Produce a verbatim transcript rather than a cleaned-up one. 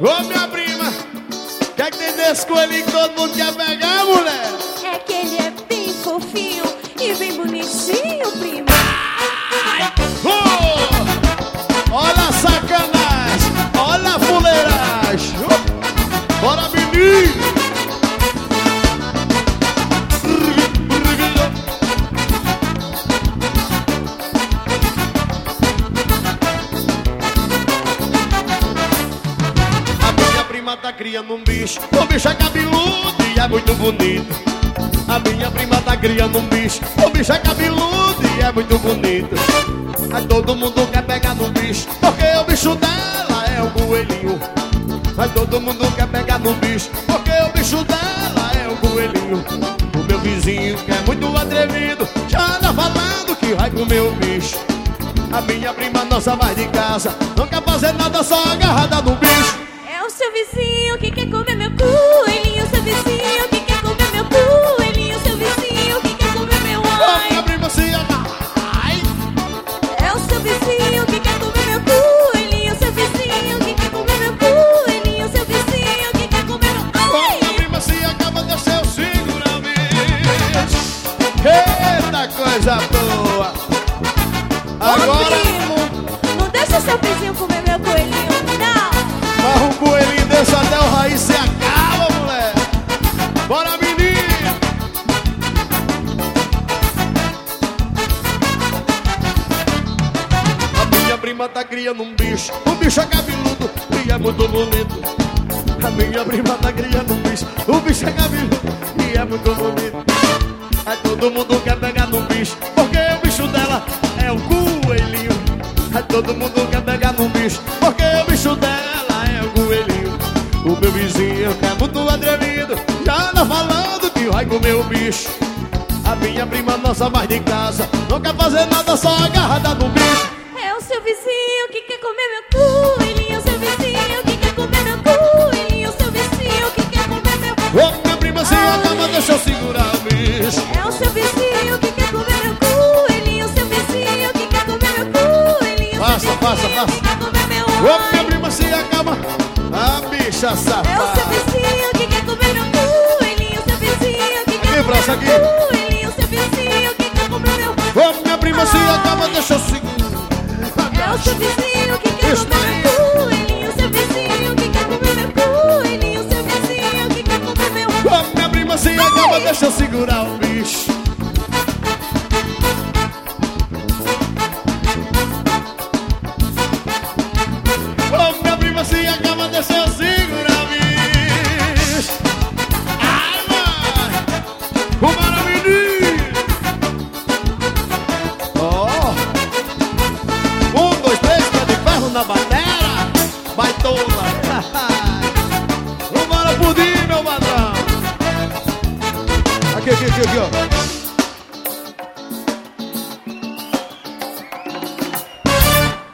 Ô minha prima, que é que tem desse coelhinho que todo mundo quer pegar, mulher? É que ele é bem fofinho e bem bonitinho, prima. Oh, olha a sacanagem, olha a fuleiragem. Oh, bora, menino. Tá criando um bicho, o bicho é cabeludo e é muito bonito. A minha prima tá criando um bicho, o bicho é cabeludo e é muito bonito. Aí todo mundo quer pegar no bicho, porque o bicho dela é o coelhinho. Aí todo mundo quer pegar no bicho, porque o bicho dela é o coelhinho. O meu vizinho, que é muito atrevido, já anda falando que vai comer o bicho. A minha prima nossa vai de casa, não quer fazer nada, só agarrada no bicho. É o seu vizinho que quer comer meu coelhinho, seu vizinho que quer comer meu coelhinho, seu vizinho que quer comer meu ai. Minha prima se ai. É o seu vizinho que quer comer meu coelhinho, seu vizinho que quer comer meu coelhinho, seu vizinho que quer comer meu ai. Minha prima se acaba de ser o segurar o bicho. Eita coisa boa. Agora, ô primo, não deixa seu vizinho comer meu coelhinho, não. mas um coelhinho desse até o raiz se acaba, mulher. Bora, menino. A minha prima tá criando um bicho, o bicho é cabeludo e é muito bonito. A minha prima tá criando um bicho, o bicho é cabeludo e é muito bonito. Aí todo mundo quer pegar no bicho, porque o bicho dela é o coelhinho. Aí todo mundo quer pegar no bicho, porque o bicho dela é o coelhinho. O meu vizinho, que é muito atrevido, já anda falando que vai comer o bicho. A minha prima nossa vai de casa, não quer fazer nada, só agarrada no bicho. É o seu vizinho que quer comer meu coelhinho, seu vizinho que quer comer meu coelhinho, seu vizinho que quer comer meu... Ô, minha prima se acaba, deixa eu segurar o bicho. É o seu vizinho que quer comer meu coelhinho, seu vizinho que quer comer meu coelhinho, Passa, seu passa, vizinho passa. que quer comer meu Ô, ai. minha prima se acaba, a bicha É o seu safada. vizinho que quer comer meu coelhinho, seu vizinho que quer Aqui, braço, comer meu aqui. coelhinho, seu vizinho que quer comer meu... Ô, minha prima se acaba, deixa eu segurar. É o seu vizinho que quer Isso comer aí. meu coelhinho, seu vizinho que quer comer meu coelhinho, seu vizinho que quer comer meu... Ô, minha prima se acaba, deixa eu segurar o bicho. Ô, minha prima se acaba, deixa eu segurar o bicho. Ai, mãe, o maravilhinho. Ó, um, dois, três, pé de ferro na batera, baitola. Vambora pudim, meu patrão. Aqui, aqui, aqui, aqui, ó.